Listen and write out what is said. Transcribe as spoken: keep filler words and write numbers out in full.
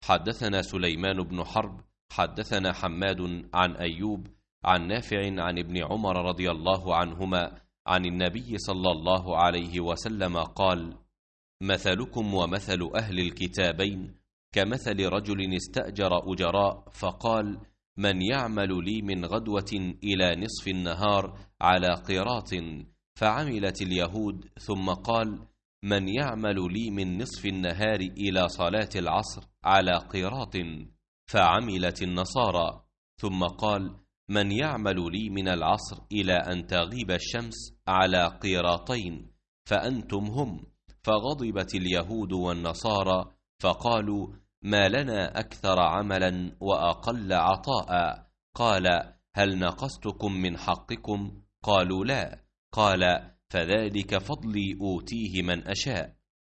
حدثنا سليمان بن حرب حدثنا حماد عن أيوب عن نافع عن ابن عمر رضي الله عنهما عن النبي صلى الله عليه وسلم قال: مثلكم ومثل أهل الكتابين كمثل رجل استأجر أجراء فقال: من يعمل لي من غدوة إلى نصف النهار على قيراط، فعملت اليهود. ثم قال: من يعمل لي من نصف النهار إلى صلاة العصر على قيراط، فعملت النصارى. ثم قال: من يعمل لي من العصر إلى أن تغيب الشمس على قيراطين، فأنتم هم. فغضبت اليهود والنصارى فقالوا: ما لنا أكثر عملا وأقل عطاء. قال: هل نقصتكم من حقكم؟ قالوا: لا. قال: فذلك فضلي أوتيه من أشاء.